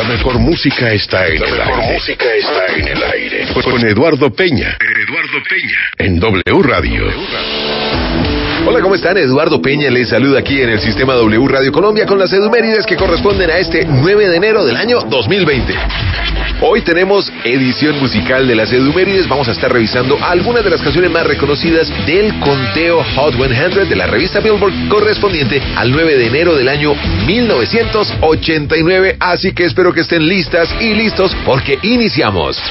mejor música está en el aire. Con Eduardo Peña. En W Radio. Hola, ¿cómo están? Eduardo Peña les saluda aquí en el sistema W Radio Colombia con las efemérides que corresponden a este 9 de enero del año 2020. Hoy tenemos edición musical de las efemérides. Vamos a estar revisando algunas de las canciones más reconocidas del conteo Hot 100 de la revista Billboard correspondiente al 9 de enero del año 1989. Así que espero que estén listas y listos porque iniciamos.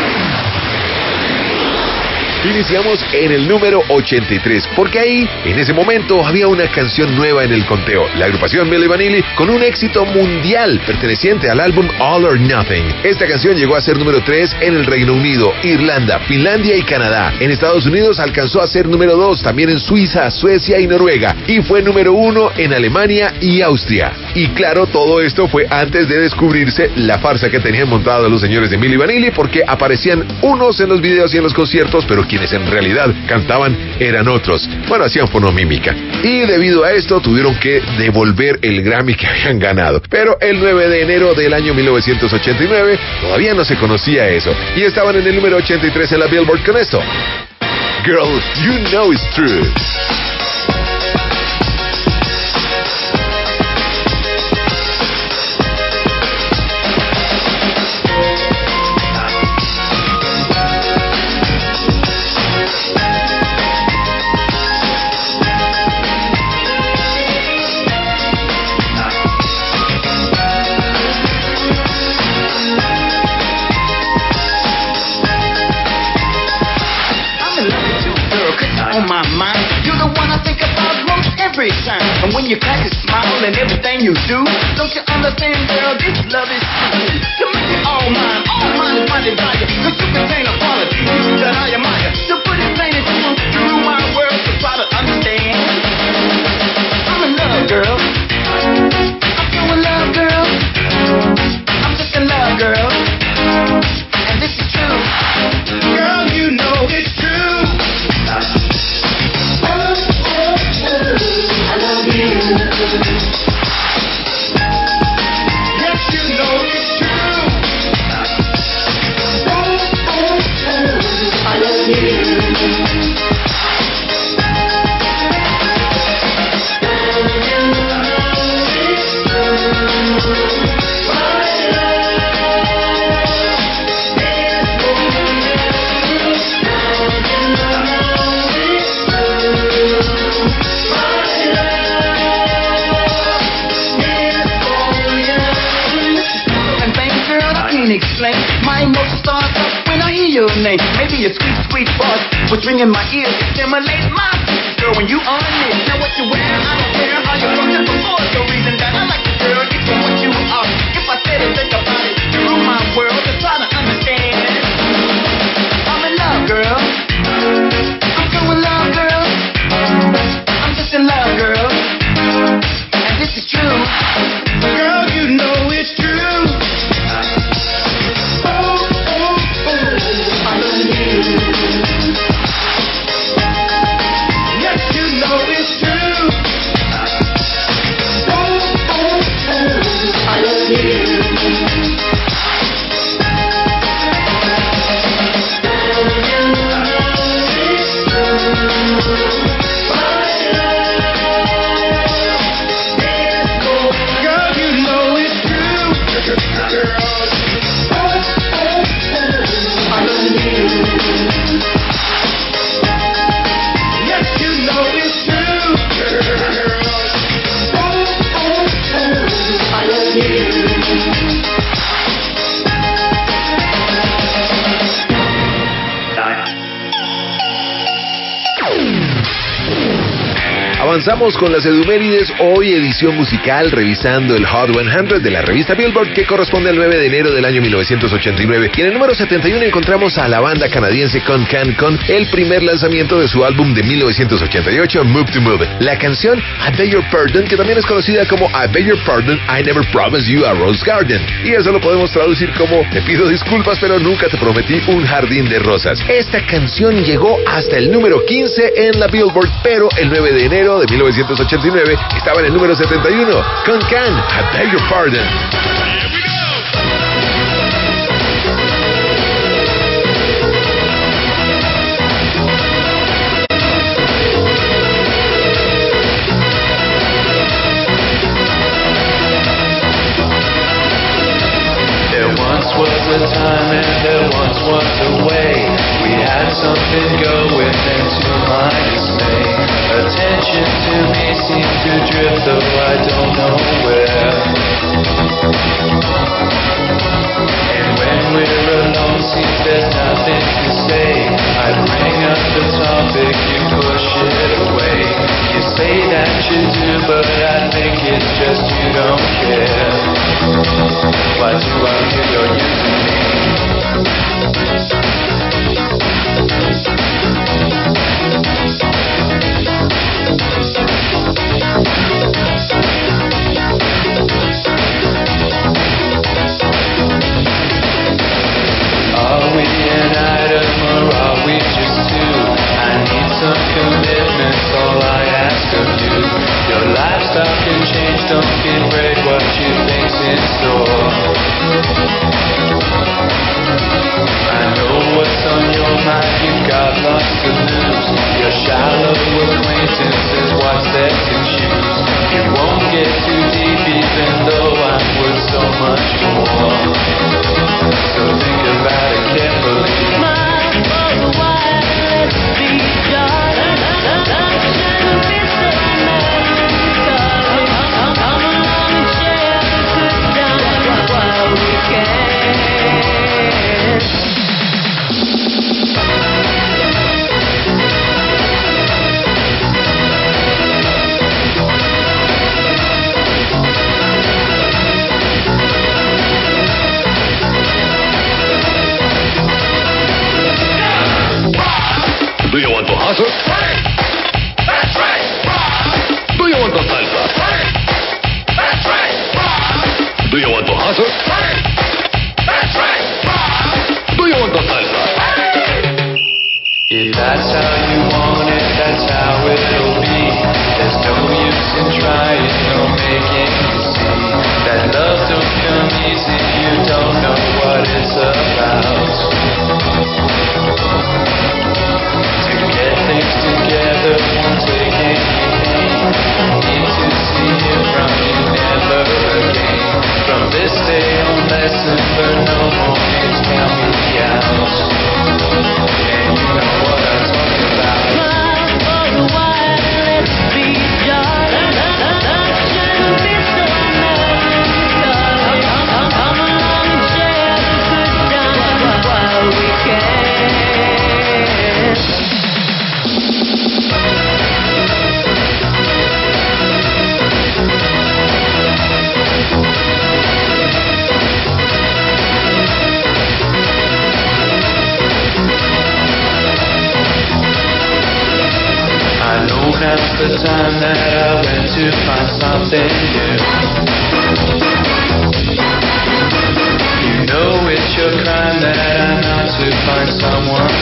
Iniciamos en el número 83, porque ahí, en ese momento, había una canción nueva en el conteo. La agrupación Milli Vanilli, con un éxito mundial perteneciente al álbum All or Nothing. Esta canción llegó a ser número 3 en el Reino Unido, Irlanda, Finlandia y Canadá. En Estados Unidos alcanzó a ser número 2, también en Suiza, Suecia y Noruega. Y fue número 1 en Alemania y Austria. Y claro, todo esto fue antes de descubrirse la farsa que tenían montado los señores de Milli Vanilli, porque aparecían unos en los videos y en los conciertos, pero quienes en realidad cantaban eran otros. Bueno, hacían fonomímica. Y debido a esto tuvieron que devolver el Grammy que habían ganado. Pero el 9 de enero del año 1989 todavía no se conocía eso. Y estaban en el número 83 en la Billboard con esto. Girl, you know it's true. On my mind, you're the one I think about most every time. And when you crack a smile and everything you do, don't you understand, girl, this love is true. To make it all mine is my desire. Cause you contain a quality that I admire. To put it plain and simple, through my world to try to understand. I'm in love, girl. I'm so in love, girl. I'm just in love, girl. And this is true. Girl, you know it's true. I love you. Yes, you know it's true. I love you. Explain my emotions start up when I hear your name. Maybe a sweet, sweet voice was ringing my ears. Stimulate my senses, girl, when you on it. Now what you wear, I don't care how you function before. The reason that I like you, girl, is for what you are. If I said it, think about it. You rule my world, just try to understand. I'm in love, girl. I'm so in love, girl. I'm just in love, girl. And this is true. Girl, you know it's true. Avanzamos con las efemérides, hoy edición musical revisando el Hot 100 de la revista Billboard que corresponde al 9 de enero del año 1989. Y en el número 71 encontramos a la banda canadiense Con Can con el primer lanzamiento de su álbum de 1988, Move to Move. La canción I Beg Your Pardon, que también es conocida como I Beg Your Pardon, I Never Promised You a Rose Garden. Y eso lo podemos traducir como te pido disculpas pero nunca te prometí un jardín de rosas. Esta canción llegó hasta el número 15 en la Billboard, pero el 9 de enero de 1989 estaba en el número 71. Con Can, I Beg Your Pardon. was a time and there once was a way. We had something going and to my dismay, attention to me seemed to drift though I don't know where. And when we're alone seems there's nothing to say. I bring up the topic, you push it away. You say that you do, but I think it's just you don't care. Why do I hear you're using me? Are we an item or are we just two? I need some commitments, all I ask of you. Your lifestyle can change, don't be afraid what you think's in store. I know what's on your mind, you've got lots to lose. Your shallow acquaintances, what's there to choose? You won't get too deep even though I'm worth so much more. So think about it carefully. Smile for a while, let's be dark. Shouldn't be so melancholy. Come along and share the good times while we can. Do you want to hustle? That's right. Do you want to salsa? That's right. Do you want to hustle? That's right. Do you want to salsa? If that's how you want it, that's how it'll be. There's no use in trying, no making you see that love don't come easy, you don't know what it's about. To get things together won't take anything. Need to see it from you never again. From this day on, lesson learned, no more games, count me out. And you know what I'm talking about. Smile for a while, let's be dark. Shouldn't be so melancholy. Come along and share the good times while we can. I know now's the time that I went to find something new. You know it's your crime that I'm out to find someone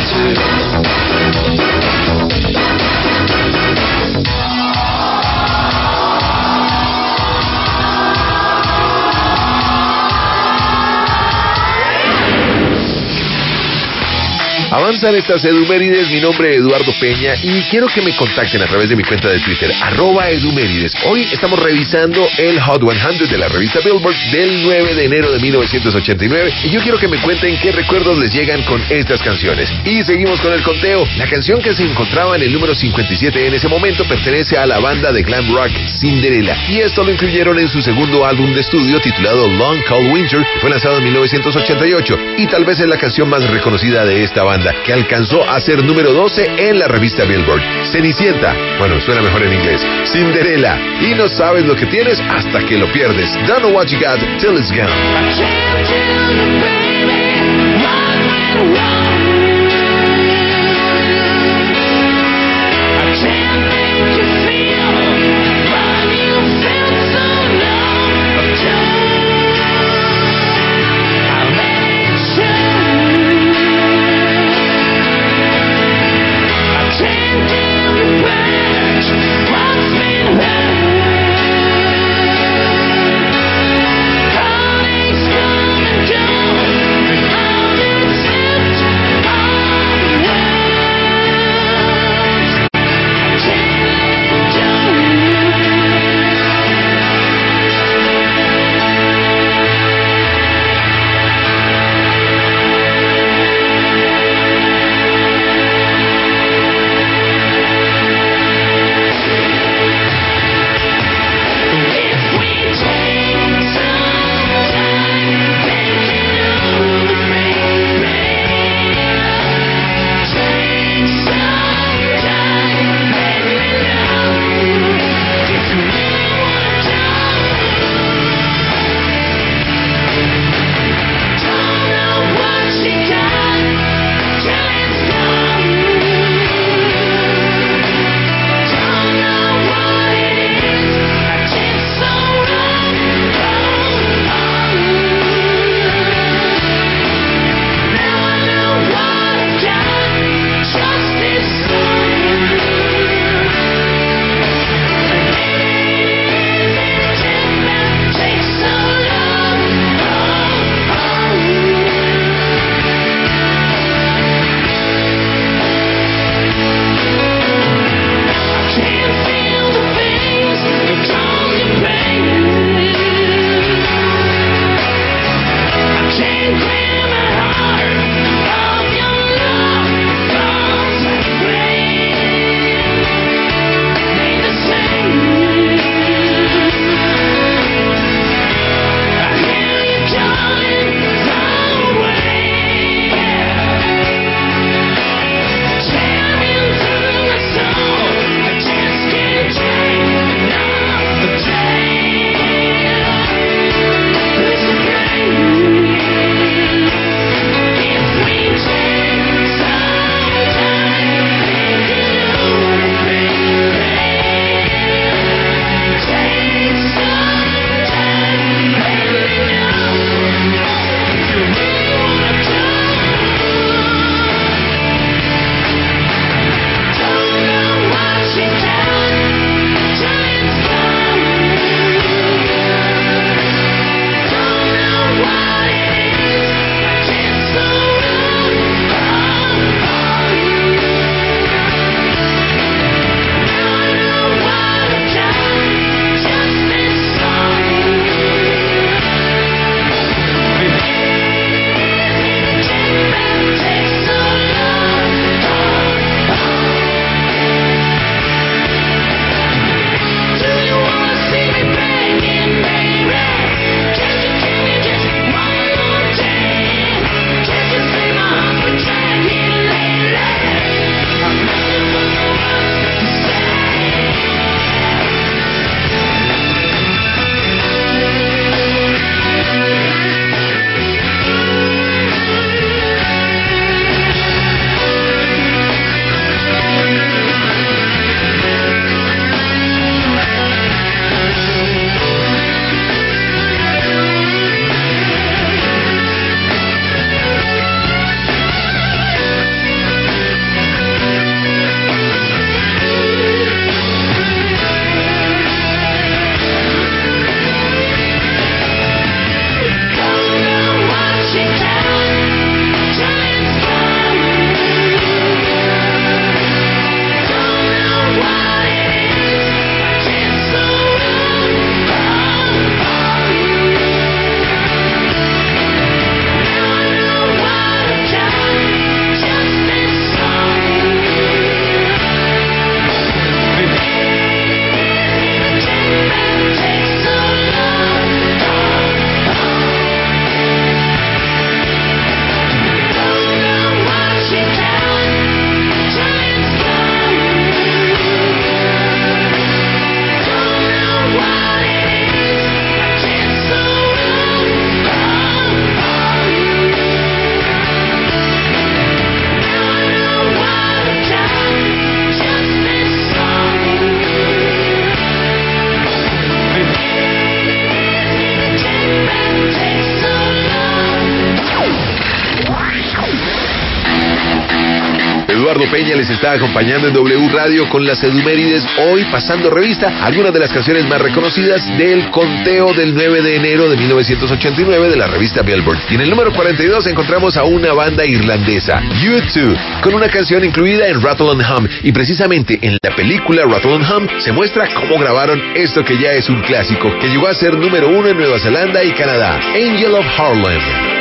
Avanzan estas Edumérides, mi nombre es Eduardo Peña y quiero que me contacten a través de mi cuenta de Twitter, @Edumérides. Hoy estamos revisando el Hot 100 de la revista Billboard del 9 de enero de 1989 y yo quiero que me cuenten qué recuerdos les llegan con estas canciones. Y seguimos con el conteo. La canción que se encontraba en el número 57 en ese momento pertenece a la banda de glam rock Cinderella y esto lo incluyeron en su segundo álbum de estudio titulado Long Cold Winter, que fue lanzado en 1988 y tal vez es la canción más reconocida de esta banda, que alcanzó a ser número 12 en la revista Billboard. Cenicienta, bueno, suena mejor en inglés. Cinderella, y no sabes lo que tienes hasta que lo pierdes. Don't know what you got till it's gone. Coming down, all the Eduardo Peña les está acompañando en W Radio con las Edumérides, hoy pasando revista a algunas de las canciones más reconocidas del conteo del 9 de enero de 1989 de la revista Billboard. Y en el número 42 encontramos a una banda irlandesa, U2, con una canción incluida en Rattle and Hum, y precisamente en la película Rattle and Hum se muestra cómo grabaron esto que ya es un clásico, que llegó a ser número 1 en Nueva Zelanda y Canadá, Angel of Harlem.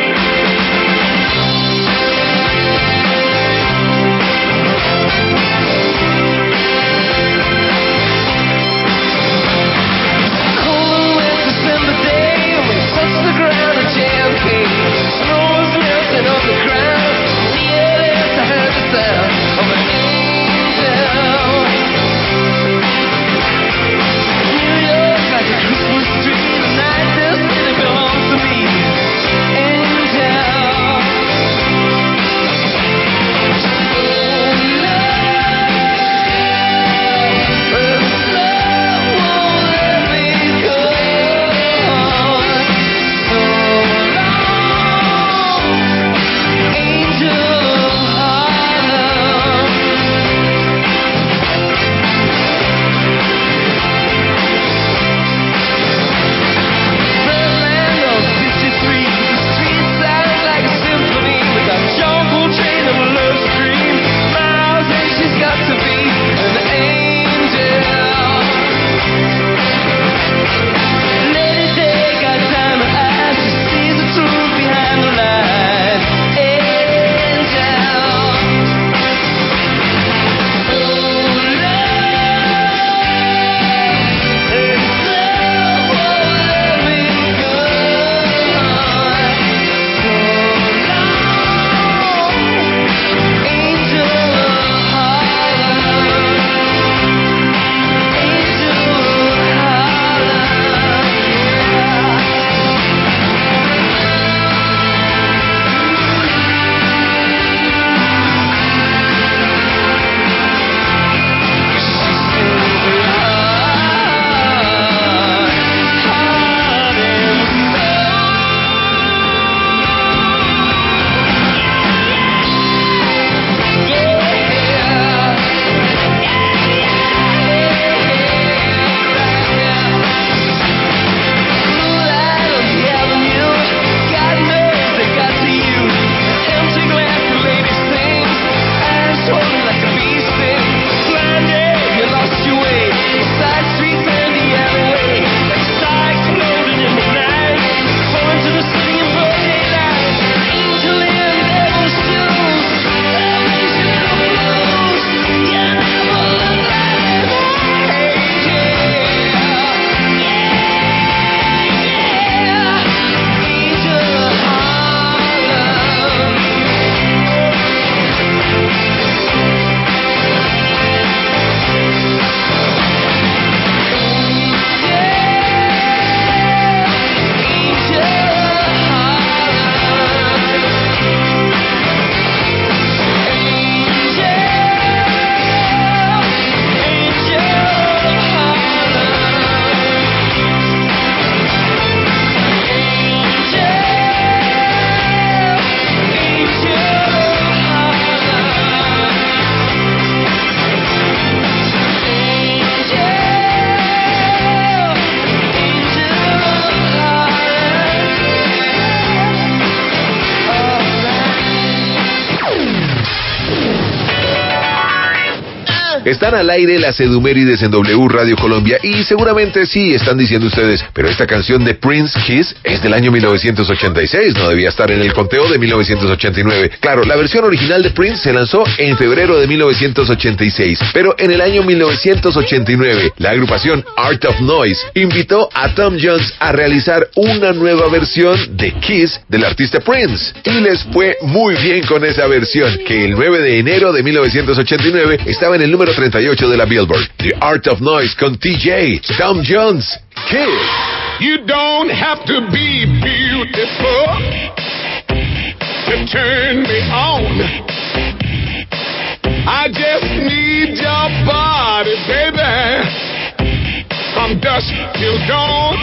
Están al aire las Edumérides en W Radio Colombia y seguramente sí están diciendo ustedes, pero esta canción de Prince, Kiss, es del año 1986, no debía estar en el conteo de 1989. Claro, la versión original de Prince se lanzó en febrero de 1986, pero en el año 1989, la agrupación Art of Noise invitó a Tom Jones a realizar una nueva versión de Kiss del artista Prince, y les fue muy bien con esa versión, que el 9 de enero de 1989 estaba en el número 38 de la Billboard. The Art of Noise con TJ, Tom Jones, Kiss. You don't have to be beautiful to turn me on. I just need your body, baby, from dusk till dawn.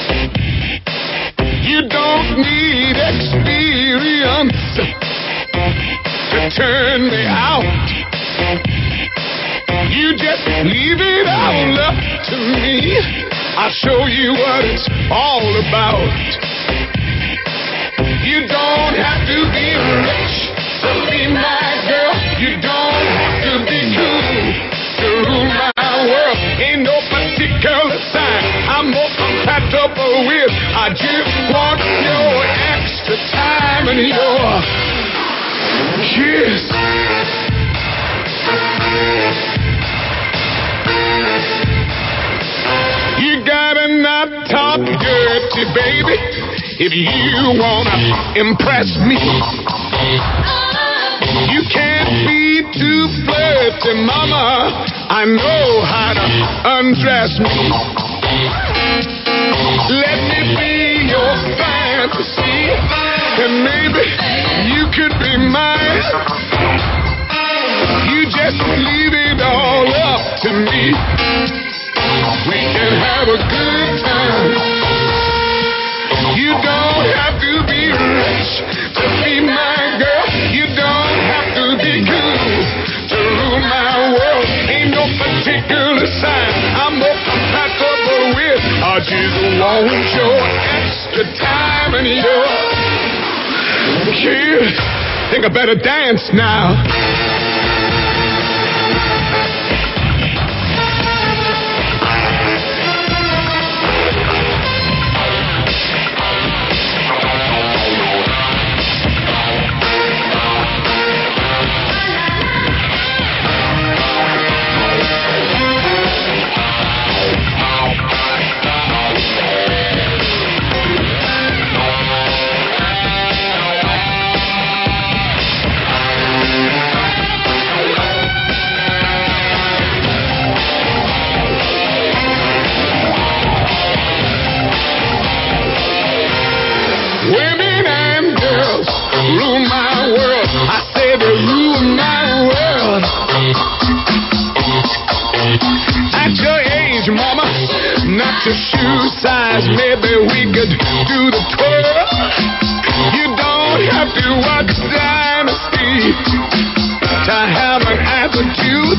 You don't need experience to turn me out. You just leave it all up to me. I'll show you what it's all about. You don't have to be rich to be my girl. You don't have to be cool to rule my world. Ain't no particular sign I'm more compatible with. I just want your extra time and your kiss. You gotta not talk dirty, baby, if you wanna impress me. You can't be too flirty, mama. I know how to undress me. Let me be your fantasy, and maybe you could be mine. You just leave it all up to me. We can have a good time. You don't have to be rich to be my girl. You don't have to be cool to rule my world. Ain't no particular sign I'm more compatible with. I just want your extra time and your kiss. Think I better dance now. Women and girls rule my world. I say they rule my world. At your age, mama, not your shoe size. Maybe we could do the twirl. You don't have to watch Dynasty to have an attitude.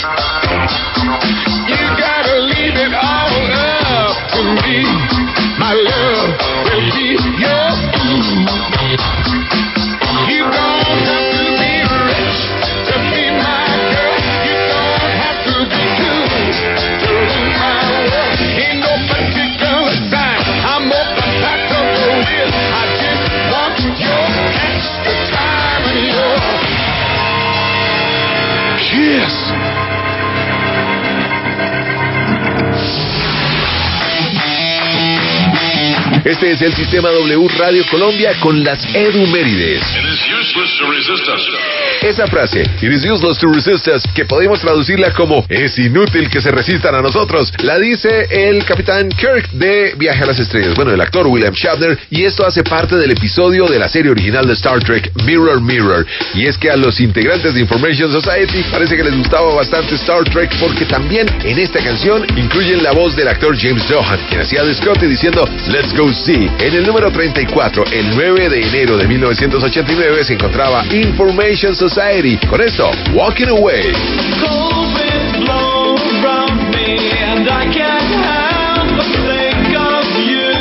You gotta leave it all up to me. My love will be your food. You don't have to be rich to be my girl. You don't have to be cool to rule my world. Ain't no particular sign I'm more compatible with. I just want your extra time and your kiss. Este es el Sistema W Radio Colombia con las Edumérides. It is useless to resist us. Esa frase, "It is useless to resist us", que podemos traducirla como "es inútil que se resistan a nosotros", la dice el Capitán Kirk de Viaje a las Estrellas, bueno, el actor William Shatner, y esto hace parte del episodio de la serie original de Star Trek, Mirror Mirror. Y es que a los integrantes de Information Society parece que les gustaba bastante Star Trek, porque también en esta canción incluyen la voz del actor James Doohan, quien hacía de Scotty diciendo "Let's go see". En el número 34, el 9 de enero de 1989, se encontraba Information Society con esto, Walking Away. Cold winds blow around me and I can't help but think of you.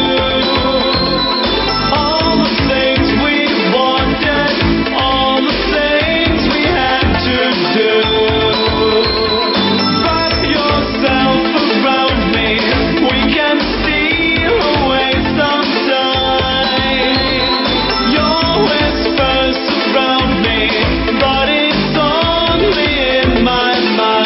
All the things we wanted, all the things we had to do. Wrap yourself around me, we can steal away sometime. Your whispers surround me, but it's only in my mind.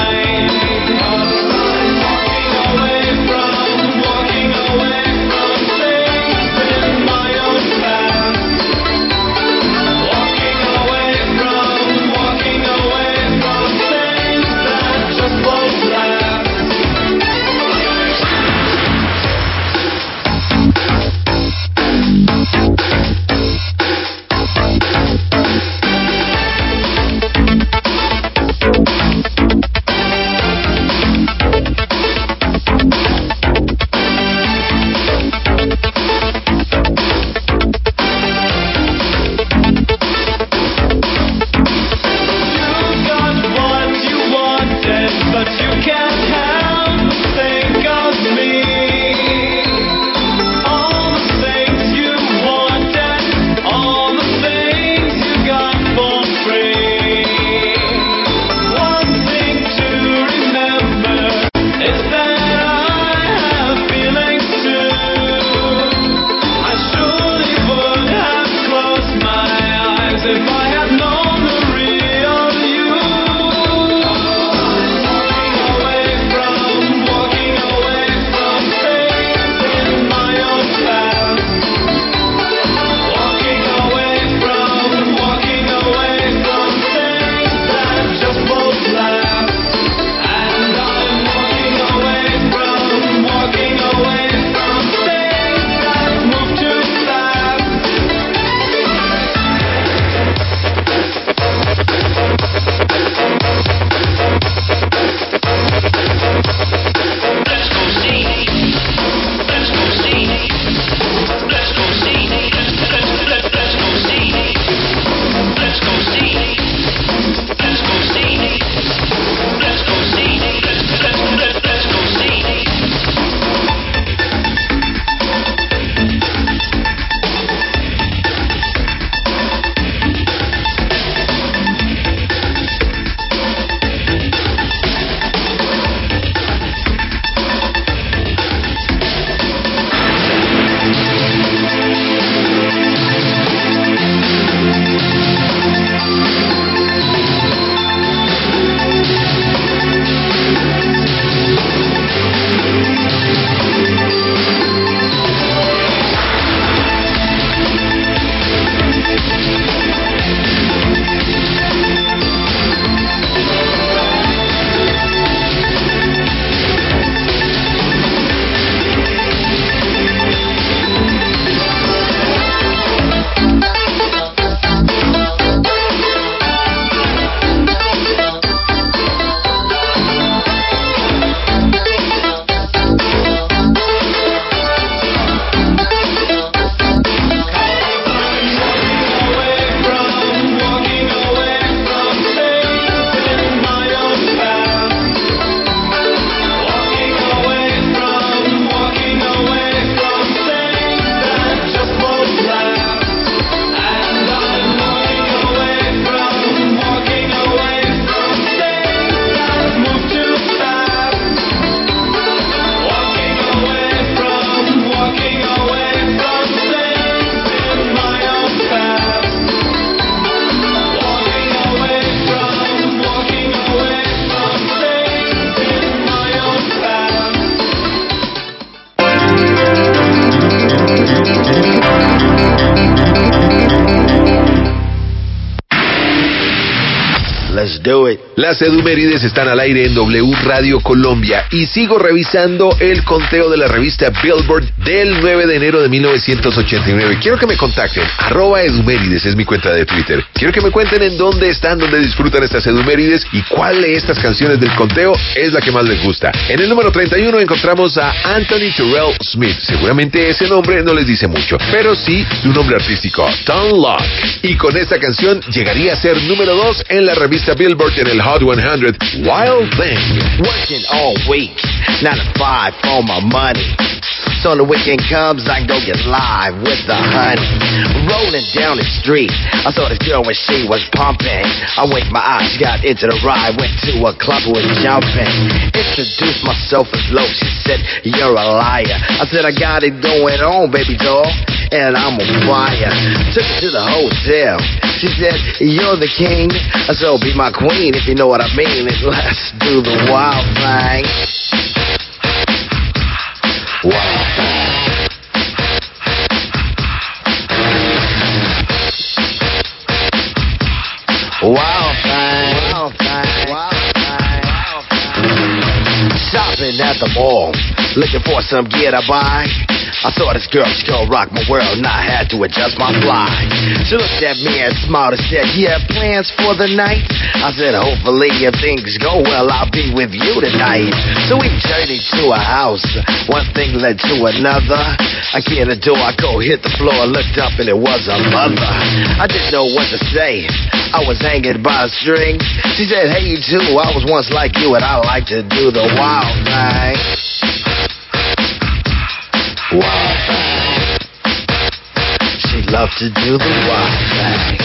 do it. Las Edumérides están al aire en W Radio Colombia y sigo revisando el conteo de la revista Billboard del 9 de enero de 1989. Quiero que me contacten, @Edumérides es mi cuenta de Twitter. Quiero que me cuenten en dónde están, dónde disfrutan estas Edumérides y cuál de estas canciones del conteo es la que más les gusta. En el número 31 encontramos a Anthony Terrell Smith. Seguramente ese nombre no les dice mucho, pero sí su nombre artístico, Tom Locke. Y con esta canción llegaría a ser número 2 en la revista Billboard en el Hot 100, Wild Thing. Working all week, 9 to 5 for my money. So the weekend comes, I go get live with the honey. Rolling down the street, I saw this girl when she was pumping. I winked my eyes, she got into the ride, went to a club, was jumping. Introduced myself as low, she said, you're a liar. I said, I got it going on, baby doll, and I'm on fire. Took her to the hotel, she said, you're the king, so be my queen if you know what I mean. And let's do the wild thing. Wild thing. Wild thing. Wild thing. Wild thing. Wild thing. Shopping at the mall, looking for some gear to buy. I saw this girl, she gon' rock my world, and I had to adjust my fly. She looked at me and smiled and said, you have plans for the night? I said, hopefully if things go well, I'll be with you tonight. So we journeyed to a house, one thing led to another. I get in the door, I go hit the floor, looked up and it was a mother. I didn't know what to say, I was hanging by a string. She said, hey you too, I was once like you and I like to do the wild thing. Wild thing. She loved to do the wild thing.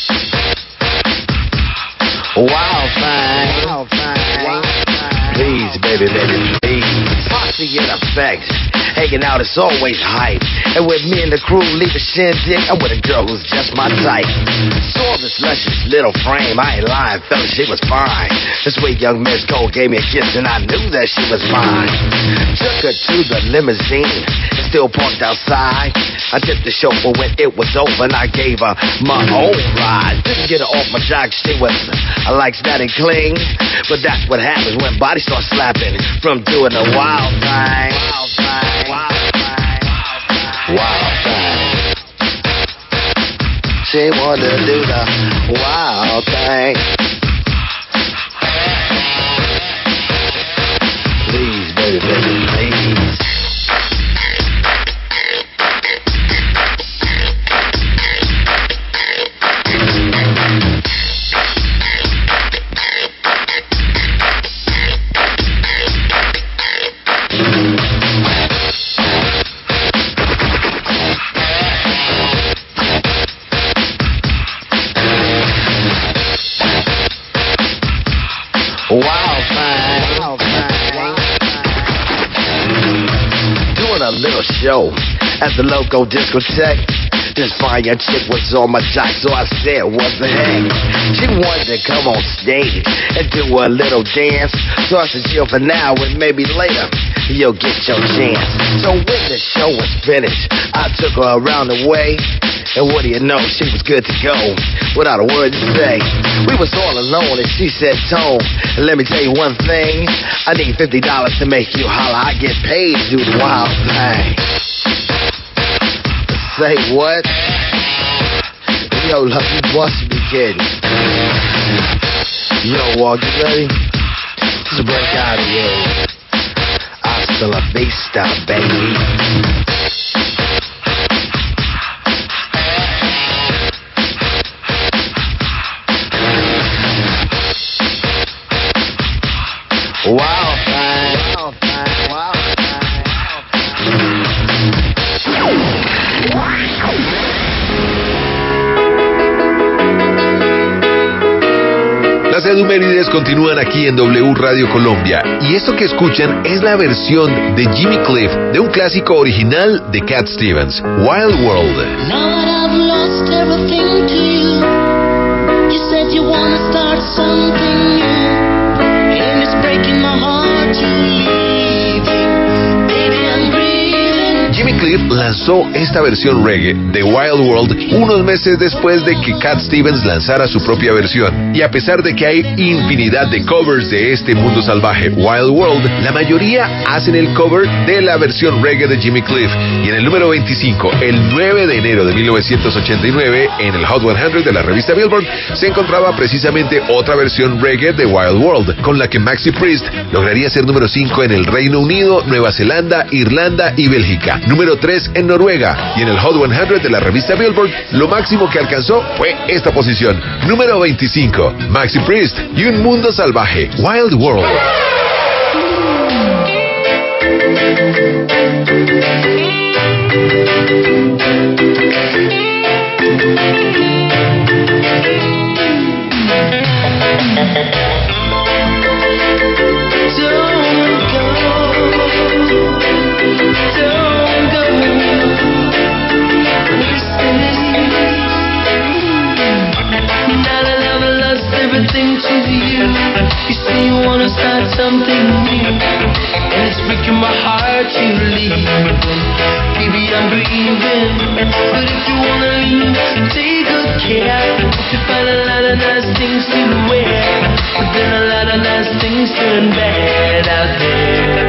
Wild thing. Wild thing. Please, baby, baby, please. Posse in effect. Hanging out is always hype. And with me and the crew leave a shindig, I'm with a girl who's just my type. Saw this luscious little frame, I ain't lying, fella, she was fine. This sweet young Miss Cole gave me a kiss and I knew that she was mine. Took her to the limousine, still parked outside. I tipped the chauffeur when it was over and I gave her my own ride. Didn't get her off my jock, she was, I like static cling. But that's what happens when bodies start slapping from doing the wild thing. Wild thing. Wild thing. Wild thing. She wanted to do the wild thing. Please, baby, baby, please. Wild thing. Wild thing. Doing a little show at the local discotheque. This fine young chick was on my jock, so I said, what the heck? She wanted to come on stage and do a little dance. So I said, chill for now and maybe later you'll get your chance. So when the show was finished, I took her around the way. And what do you know, she was good to go without a word to say. We was all alone and she said, Tone, let me tell you one thing. I need $50 to make you holler. I get paid to do the wild thing. Say what? Yo, love, you must be kidding. Yo, Walt, you ready? Let's break out of here. Hasta la vista, baby. Wild thing. Wild thing. Wild thing. Las Edumérides continúan aquí en W Radio Colombia y esto que escuchan es la versión de Jimmy Cliff de un clásico original de Cat Stevens, Wild World. Now that I've lost everything to you, you said you wanna start something new, and it's breaking my heart to leave you. Baby, I'm grieving. Jimmy Cliff lanzó esta versión reggae de Wild World unos meses después de que Cat Stevens lanzara su propia versión. Y a pesar de que hay infinidad de covers de este mundo salvaje, Wild World, la mayoría hacen el cover de la versión reggae de Jimmy Cliff. Y en el número 25, el 9 de enero de 1989, en el Hot 100 de la revista Billboard, se encontraba precisamente otra versión reggae de Wild World, con la que Maxi Priest lograría ser número 5 en el Reino Unido, Nueva Zelanda, Irlanda y Bélgica, número 3 en Noruega, y en el Hot 100 de la revista Billboard, lo máximo que alcanzó fue esta posición, número 25, Maxi Priest y Un Mundo Salvaje, Wild World. Start something new, and it's breaking my heart you leave. Baby, I'm grieving, but if you wanna leave, take good care. If you find a lot of nice things to wear, but then a lot of nice things turn bad out there.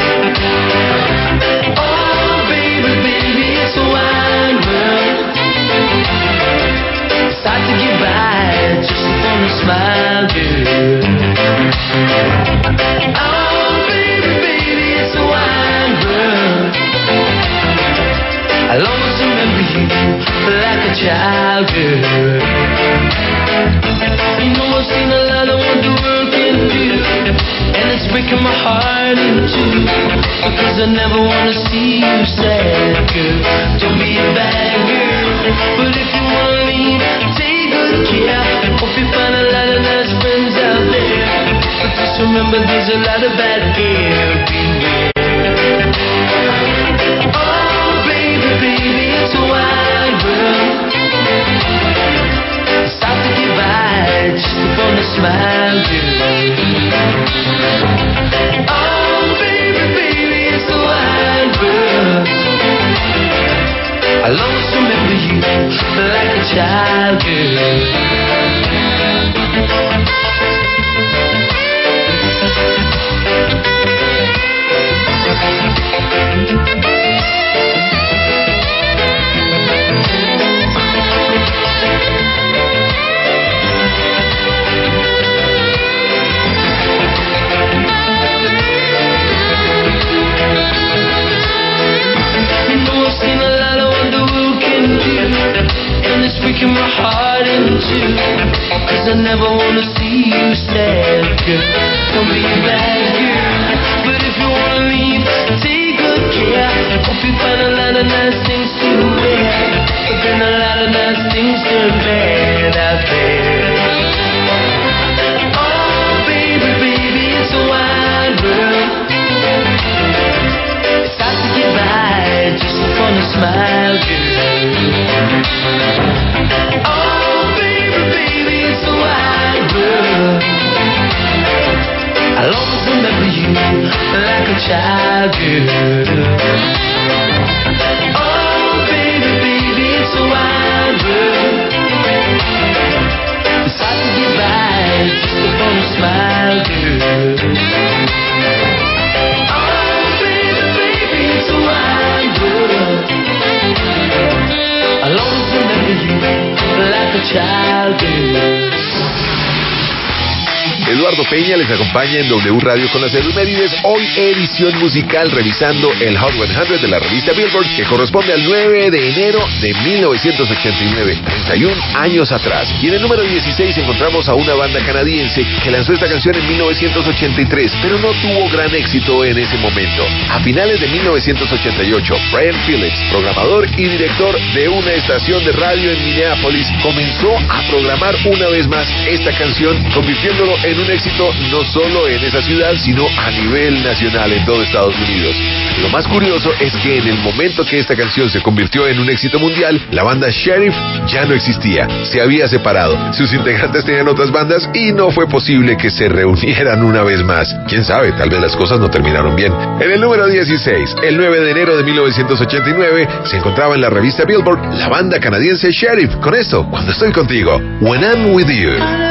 Oh, baby, baby, it's a wide world. It's hard to get by just upon a smile, girl. Oh, baby, baby, it's a wide world. I'll always remember you like a child, girl. You know I've seen a lot of what the world can do, and it's breaking my heart in two, because I never wanna see you sad, girl. Don't be a bad girl, but if you wanna leave, take good care. Hope you find a lot of nice friends out there, but just remember there's a lot of bad everywhere. Oh, baby, baby, it's a wide world. It's hard to get by just upon a smile, girl. Oh, baby, baby, it's a wide world. I'll always remember you like a child, girl. Breaking my heart in two, cause I never wanna see you sad, girl. Don't be a bad girl, but if you wanna leave, take good care. Hope you find a lot of nice things to wear, but then a lot of nice things turn bad out there. Oh, baby, baby, it's a wide world. It's hard to get by just upon a smile, girl. Oh, baby, baby, it's a wide world. I'll always remember you like a child, girl. Oh, baby, baby, it's a wide world. It's hard to get by just upon a smile, girl. Oh, baby, baby, it's a wide world. I'll always remember you like a child, girl. Eduardo Peña les acompaña en W Radio con las efemérides. Hoy edición musical revisando el Hot 100 de la revista Billboard, que corresponde al 9 de enero de 1989, 31 años atrás. Y en el número 16 encontramos a una banda canadiense que lanzó esta canción en 1983, pero no tuvo gran éxito en ese momento. A finales de 1988, Brian Phillips, programador y director de una estación de radio en Minneapolis, comenzó a programar una vez más esta canción, convirtiéndolo en en un éxito no solo en esa ciudad, sino a nivel nacional en todo Estados Unidos. Lo más curioso es que en el momento que esta canción se convirtió en un éxito mundial, la banda Sheriff ya no existía, se había separado. Sus integrantes tenían otras bandas y no fue posible que se reunieran una vez más. Quién sabe, tal vez las cosas no terminaron bien. En el número 16, el 9 de enero de 1989, se encontraba en la revista Billboard la banda canadiense Sheriff con esto, Cuando estoy contigo, When I'm with you.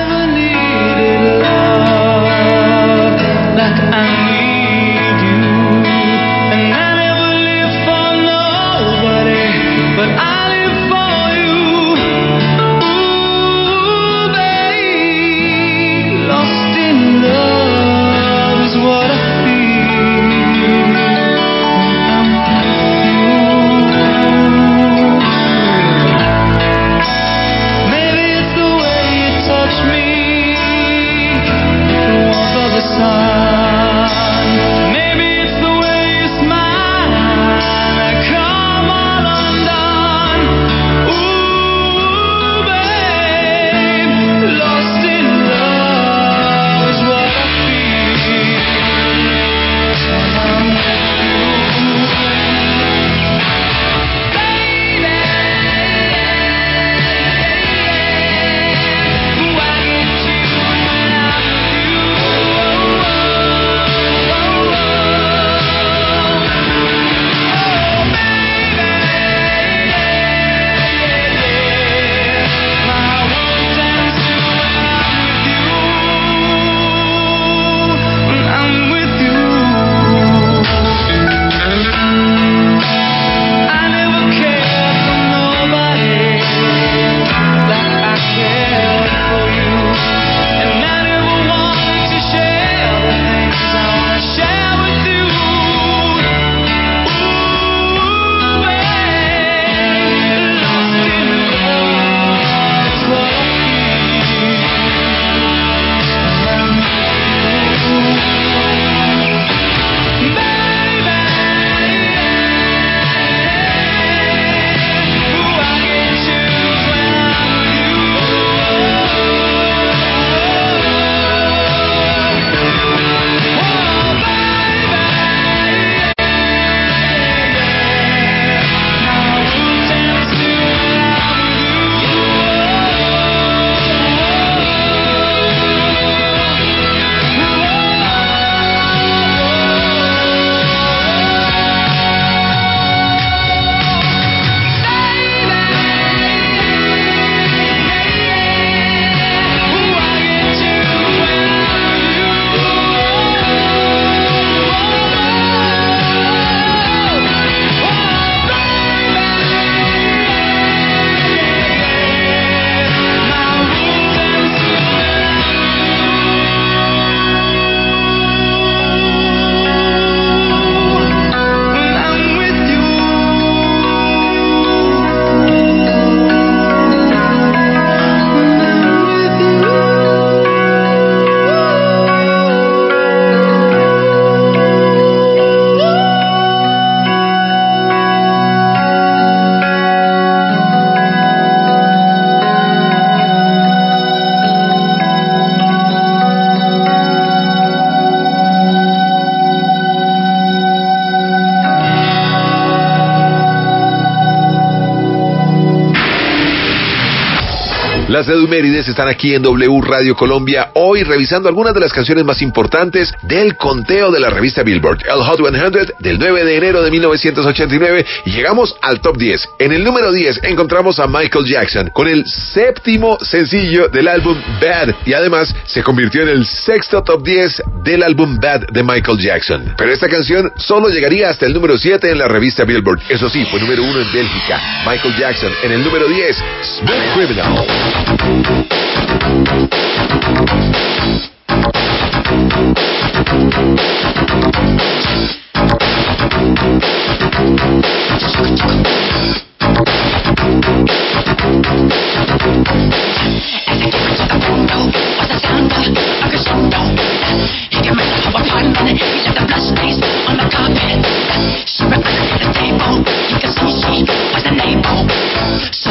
Las Edumérides están aquí en W Radio Colombia, hoy revisando algunas de las canciones más importantes del conteo de la revista Billboard, el Hot 100 del 9 de enero de 1989, y llegamos al top 10. En el número 10 encontramos a Michael Jackson con el séptimo sencillo del álbum Bad, y además se convirtió en el sexto top 10 del álbum Bad de Michael Jackson. Pero esta canción solo llegaría hasta el número 7 en la revista Billboard. Eso sí, fue número 1 en Bélgica. Michael Jackson en el número 10, Smooth Criminal.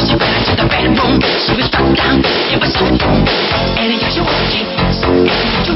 She was struck down, it was so boom. And you're walking,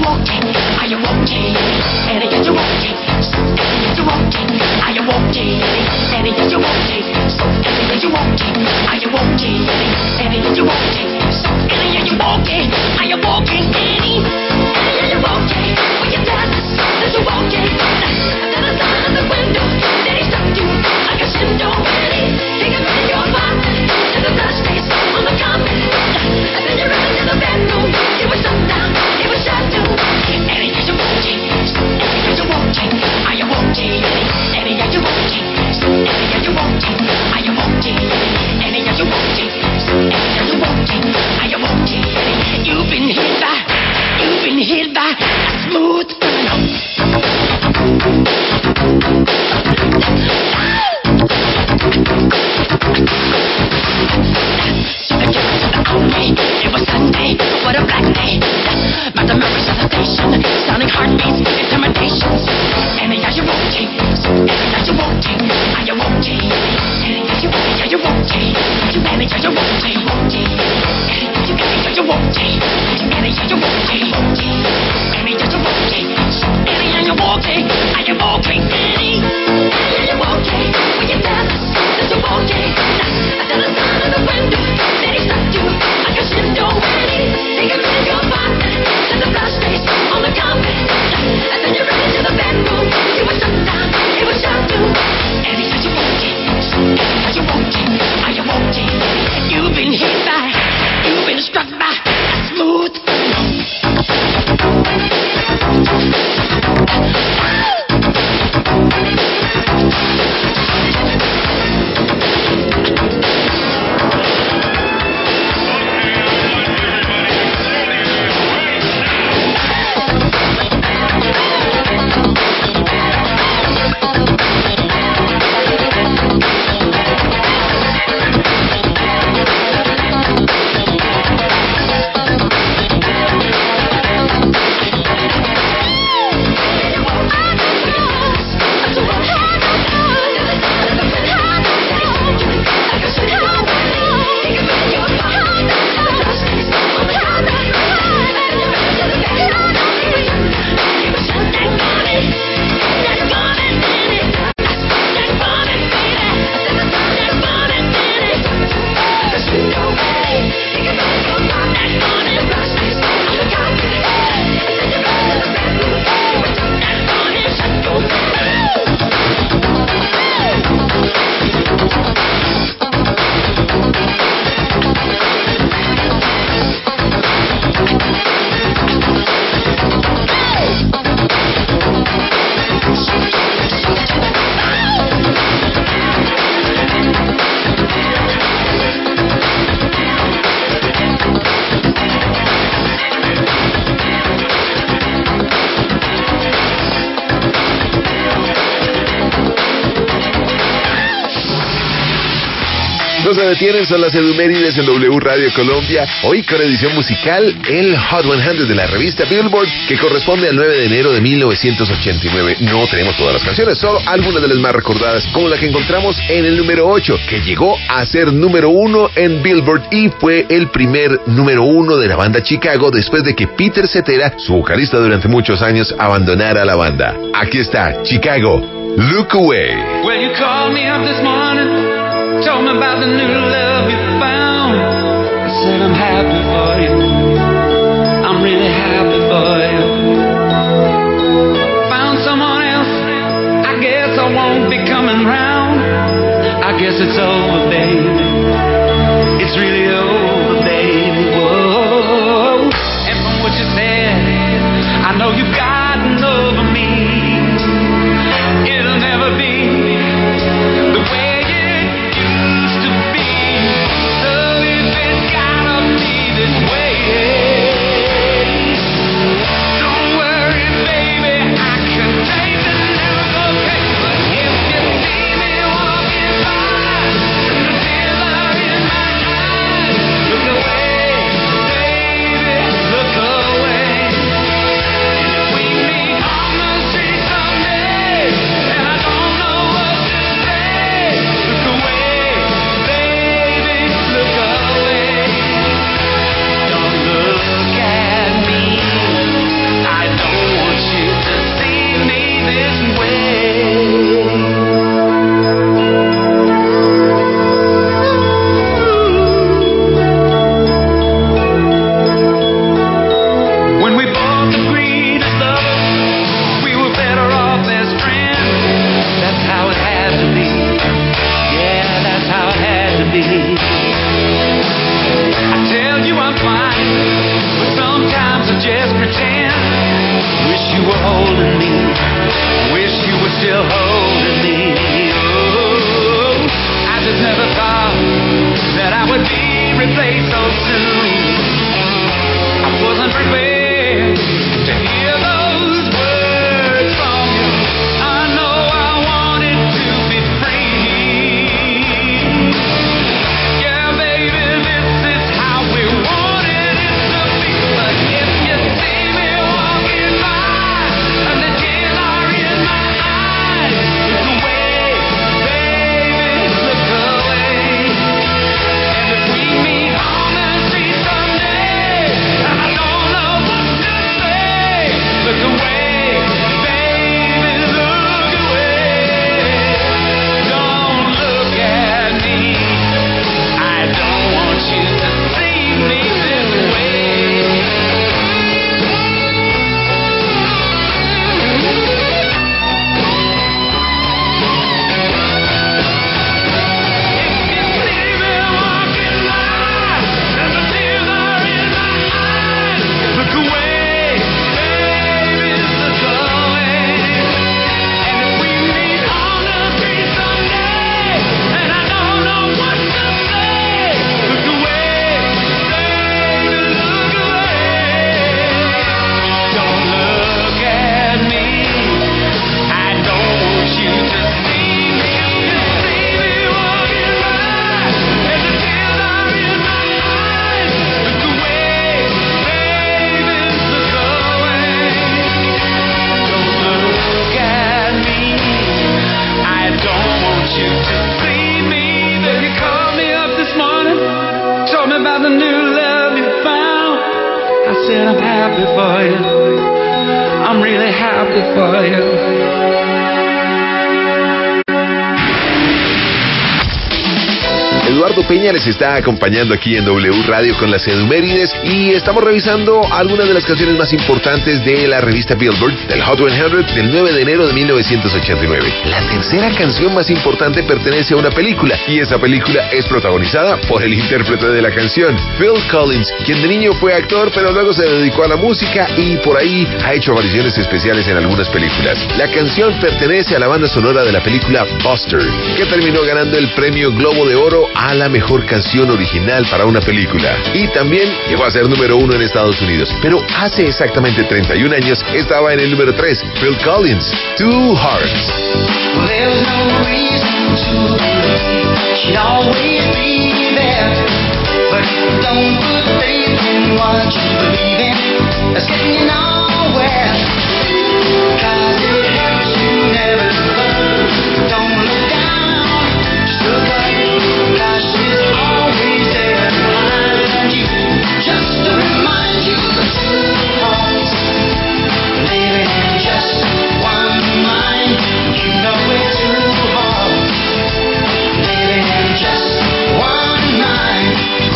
se detienen, son las Edumérides en W Radio Colombia. Hoy con edición musical, el Hot 100 de la revista Billboard, que corresponde al 9 de enero de 1989. No tenemos todas las canciones, solo algunas de las más recordadas, como la que encontramos en el número 8, que llegó a ser número 1 en Billboard y fue el primer número 1 de la banda Chicago después de que Peter Cetera, su vocalista durante muchos años, abandonara la banda. Aquí está Chicago, Look Away. Well, you called me up this morning, told me about the new love you found. I said I'm happy for you, I'm really happy for you. Found someone else, I guess I won't be coming round. I guess it's over, baby, it's really over, baby, whoa. And from what you said, I know you've gotten over me. It'll never be the way it used to be. So if it's gotta be this way, don't worry, baby, I can take the news, okay? But if you see me walking by and the tears are in my eyes, look away, baby, look away. And if we meet on the street someday and I don't know what to say, look away, baby, look away. Don't look at me, I don't want you to see me this way. When we both agreed as lovers, we were better off as friends. That's how it had to be. Yeah, that's how it had to be. I tell you I'm fine, but sometimes I just pretend. Wish you were holding me, wish you were still holding me. Oh, I just never thought that I would be replaced so soon. I wasn't prepared to hear those words from you. I know I wanted to be free. Yeah, baby, this is how we wanted it to be. But if you see me walking by and the tears are in my eyes, look away, baby, look away. And if we meet on the street someday and I don't know what to say, look away, baby, look away. Don't look at me, I don't want you to see me this way. If you see me walking by and the tears are in my eyes, look away, baby, look away. And if we meet on the street someday and I don't know what to say, look away, baby, look away. Don't look at me, I don't want you to see me. See me walking by and the tears are in my eyes, look away, baby, look away. Don't look at me, I don't want you to see me. Then you called me up this morning, told me about the new love you found. I said I'm happy for you, I'm really happy for you. Eduardo Peña les está acompañando aquí en W Radio con las Edumérides y estamos revisando algunas de las canciones más importantes de la revista Billboard, del Hot 100 del 9 de enero de 1989. La tercera canción más importante pertenece a una película y esa película es protagonizada por el intérprete de la canción, Phil Collins, quien de niño fue actor pero luego se dedicó a la música y por ahí ha hecho apariciones especiales en algunas películas. La canción pertenece a la banda sonora de la película Buster, que terminó ganando el premio Globo de Oro a la mejor canción original para una película. Y también llegó a ser número 1 en Estados Unidos. Pero hace exactamente 31 años estaba en el número 3, Phil Collins, Two Hearts. There's no reason to believe she'd always be there. But don't put faith in what you believe in, that's getting you nowhere. 'Cause it helps you never give up. Don't look down, just look up. 'Cause she's always there behind you, just to remind you the two hearts living in just one mind. You know it's two hearts living in just one mind.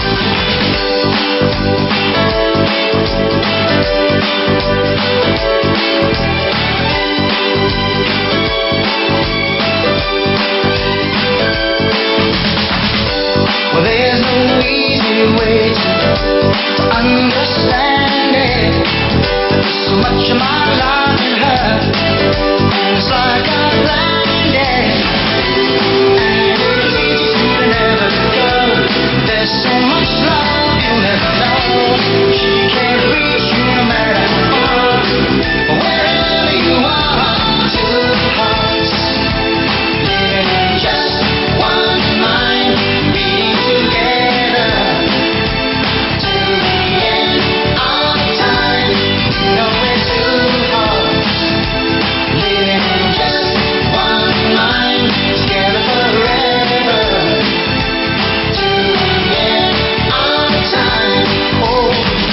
Well, there's no easy way to understand it. So much of my life in her, and it's like I'm blinded. And it's easy to never go. There's so much love you'll never know. She can't reach you no matter how far. Wherever you are, two hearts living in just one mind, beating together to the end of time. You know we're two hearts living in just one mind, together forever to the end of time. Oh,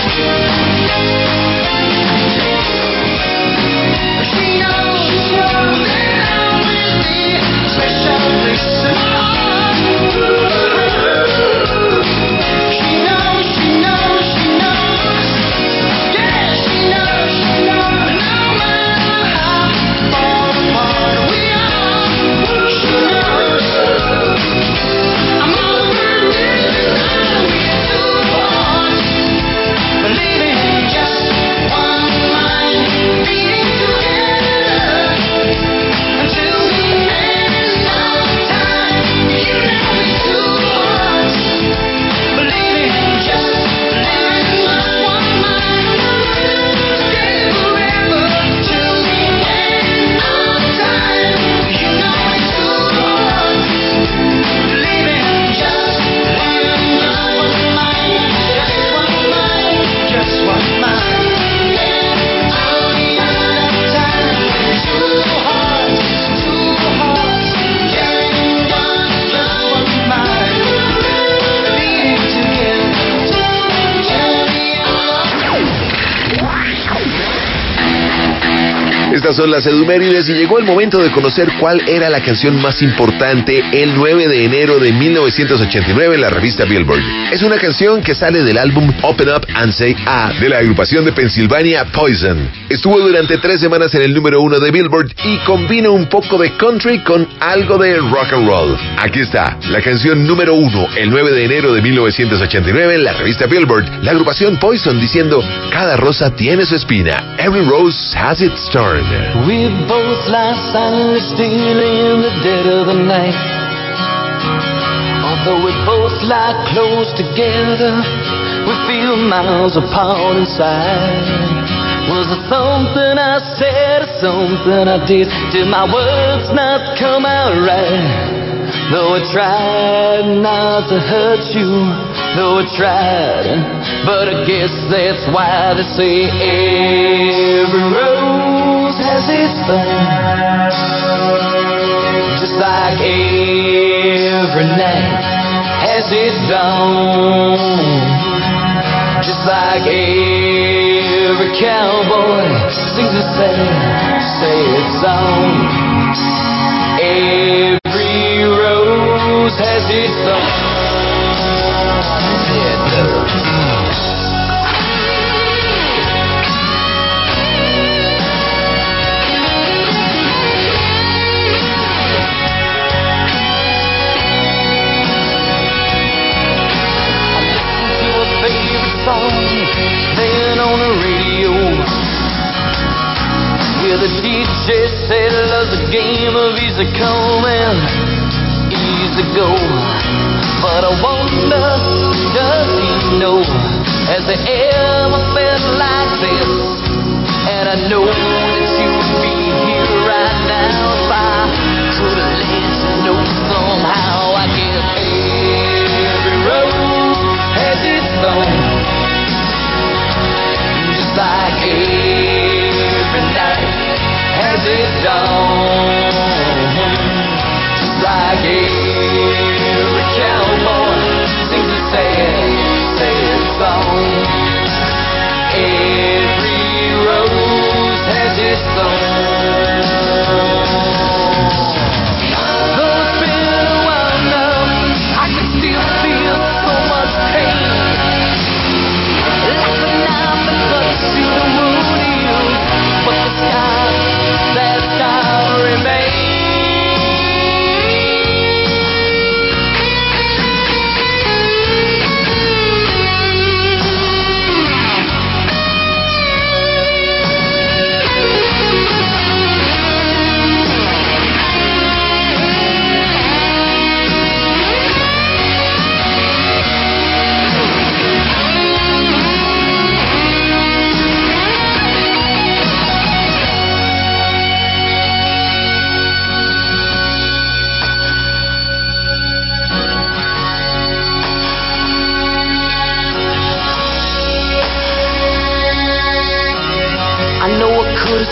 she knows that I'll always be a special place in my heart. She knows, she knows, she knows. Yeah, she knows, no matter how far apart we are. She knows I'm always beside with two hearts, believing in just one mind, beating together until the end of time. You know it's two hearts, believing in just one mind, together forever till the end of time. You know it's two hearts, believing in just one mind, just one mind, just one mind. Till the end of time, two hearts, just one mind, beating together till the Estas son las Edumérides y llegó el momento de conocer cuál era la canción más importante el 9 de enero de 1989 en la revista Billboard. Es una canción que sale del álbum Open Up and Say Ah de la agrupación de Pensilvania Poison. Estuvo durante 3 semanas en el número 1 de Billboard y combina un poco de country con algo de rock and roll. Aquí está, la canción número 1 el 9 de enero de 1989 en la revista Billboard, la agrupación Poison diciendo: cada rosa tiene su espina. Every rose has its thorn. We both lie silently still in the dead of the night. Although we both lie close together, we feel miles apart inside. Was it something I said or something I did? Did my words not come out right? Though I tried not to hurt you, though I tried, but I guess that's why they say every rose has its thorn. Just like every night has its dawn. Just like every cowboy sings a sad song. Every rose has its thorn. Yeah, it does. Then on the radio, yeah, the DJ said love's a game of easy come and easy go. But I wonder, does he know, has he ever felt like this? And I know that you'd be here right now if I could have let you know somehow. I guess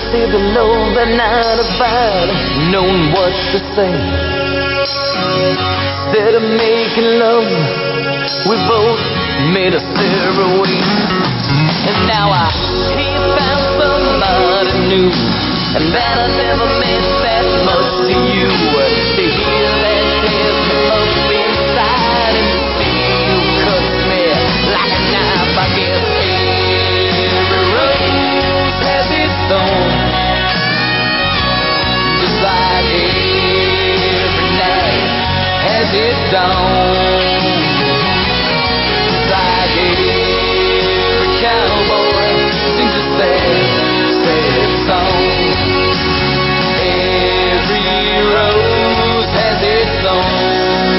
say below the night about knowing what to say. Instead of making love, we both made a separate way. And now I found somebody new, and that I never meant that much to you. To hear that tears me up inside, and to see you cut me like a knife. I guess every rose has its thorn, just like every night has its dawn. Just like every cowboy sings a sad, sad song. Every rose has its thorn.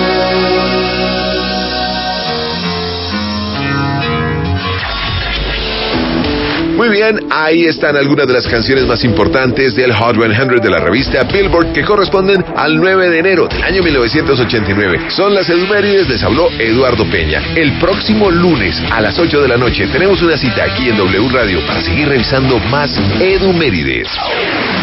Muy bien, ahí están algunas de las canciones más importantes del Hot 100 de la revista Billboard que corresponden al 9 de enero del año 1989. Son las Edumérides, les habló Eduardo Peña. El próximo lunes a las 8 de la noche tenemos una cita aquí en W Radio para seguir revisando más Edumérides.